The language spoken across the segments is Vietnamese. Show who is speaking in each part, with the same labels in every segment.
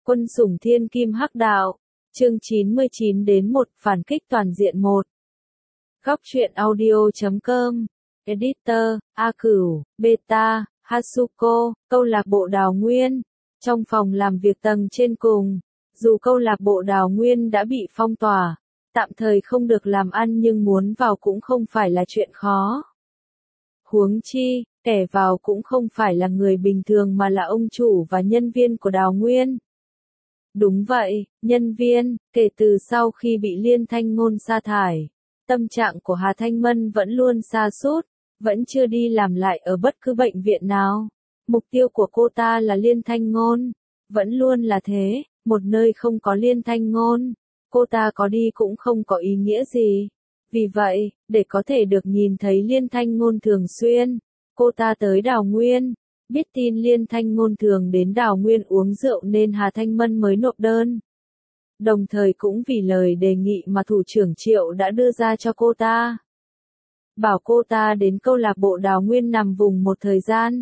Speaker 1: Quân sủng thiên kim hắc đạo. Chương 99 đến 1 phản kích toàn diện 1. Góc truyện audio.com. Editor, A Cửu, Beta, Hasuko, câu lạc bộ Đào Nguyên. Trong phòng làm việc tầng trên cùng, dù câu lạc bộ Đào Nguyên đã bị phong tỏa, tạm thời không được làm ăn nhưng muốn vào cũng không phải là chuyện khó. Huống chi, kẻ vào cũng không phải là người bình thường mà là ông chủ và nhân viên của Đào Nguyên. Đúng vậy, nhân viên, kể từ sau khi bị Liên Thanh Ngôn sa thải, tâm trạng của Hà Thanh Mân vẫn luôn sa sút, vẫn chưa đi làm lại ở bất cứ bệnh viện nào. Mục tiêu của cô ta là Liên Thanh Ngôn, vẫn luôn là thế, một nơi không có Liên Thanh Ngôn, cô ta có đi cũng không có ý nghĩa gì. Vì vậy, để có thể được nhìn thấy Liên Thanh Ngôn thường xuyên, cô ta tới Đào Nguyên. Biết tin Liên Thanh Ngôn thường đến Đào Nguyên uống rượu nên Hà Thanh Mân mới nộp đơn. Đồng thời cũng vì lời đề nghị mà thủ trưởng Triệu đã đưa ra cho cô ta. Bảo cô ta đến câu lạc bộ Đào Nguyên nằm vùng một thời gian.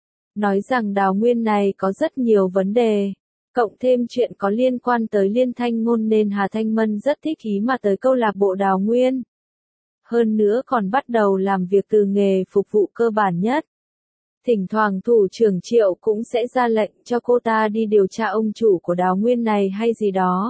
Speaker 1: Nói rằng Đào Nguyên này có rất nhiều vấn đề, cộng thêm chuyện có liên quan tới Liên Thanh Ngôn nên Hà Thanh Mân rất thích ý mà tới câu lạc bộ Đào Nguyên. Hơn nữa còn bắt đầu làm việc từ nghề phục vụ cơ bản nhất. Thỉnh thoảng thủ trưởng Triệu cũng sẽ ra lệnh cho cô ta đi điều tra ông chủ của Đào Nguyên này hay gì đó.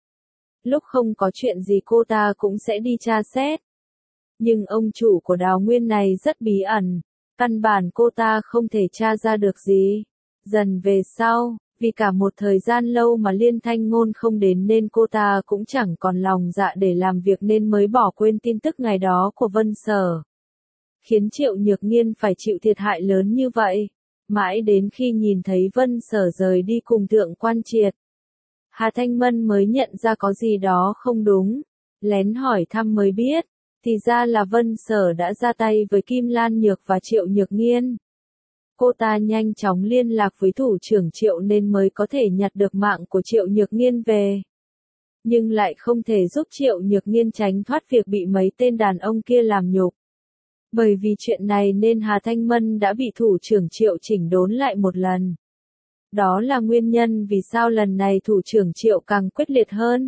Speaker 1: Lúc không có chuyện gì cô ta cũng sẽ đi tra xét. Nhưng ông chủ của Đào Nguyên này rất bí ẩn, căn bản cô ta không thể tra ra được gì. Dần về sau, vì cả một thời gian lâu mà Liên Thanh Ngôn không đến nên cô ta cũng chẳng còn lòng dạ để làm việc nên mới bỏ quên tin tức ngày đó của Vân Sở. Khiến Triệu Nhược Nghiên phải chịu thiệt hại lớn như vậy. Mãi đến khi nhìn thấy Vân Sở rời đi cùng Thượng Quan Triệt, Hà Thanh Mân mới nhận ra có gì đó không đúng. Lén hỏi thăm mới biết, thì ra là Vân Sở đã ra tay với Kim Lan Nhược và Triệu Nhược Nghiên. Cô ta nhanh chóng liên lạc với thủ trưởng Triệu nên mới có thể nhặt được mạng của Triệu Nhược Nghiên về. Nhưng lại không thể giúp Triệu Nhược Nghiên tránh thoát việc bị mấy tên đàn ông kia làm nhục. Bởi vì chuyện này nên Hà Thanh Mân đã bị thủ trưởng Triệu chỉnh đốn lại một lần. Đó là nguyên nhân vì sao lần này thủ trưởng Triệu càng quyết liệt hơn.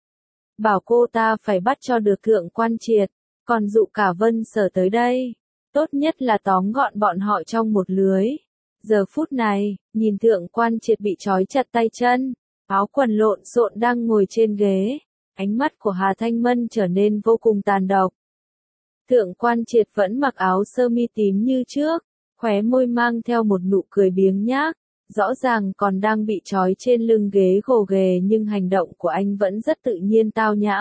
Speaker 1: Bảo cô ta phải bắt cho được Thượng Quan Triệt, còn dụ cả Vân Sở tới đây. Tốt nhất là tóm gọn bọn họ trong một lưới. Giờ phút này, nhìn Thượng Quan Triệt bị trói chặt tay chân, áo quần lộn xộn đang ngồi trên ghế. Ánh mắt của Hà Thanh Mân trở nên vô cùng tàn độc. Thượng Quan Triệt vẫn mặc áo sơ mi tím như trước, khóe môi mang theo một nụ cười biếng nhác, rõ ràng còn đang bị trói trên lưng ghế gồ ghề nhưng hành động của anh vẫn rất tự nhiên tao nhã.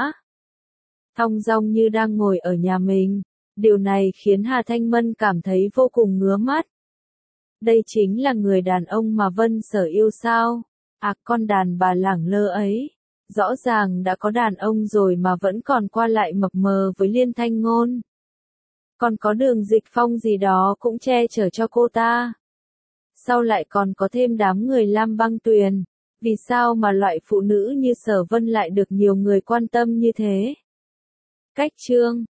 Speaker 1: Thong dong như đang ngồi ở nhà mình, điều này khiến Hà Thanh Mân cảm thấy vô cùng ngứa mắt. Đây chính là người đàn ông mà Vân Sở yêu sao? À, con đàn bà lẳng lơ ấy. Rõ ràng đã có đàn ông rồi mà vẫn còn qua lại mập mờ với Liên Thanh Ngôn. Còn có Đường Dịch Phong gì đó cũng che chở cho cô ta. Sau lại còn có thêm đám người Lam Băng Tuyền. Vì sao mà loại phụ nữ như Sở Vân lại được nhiều người quan tâm như thế? Cách chương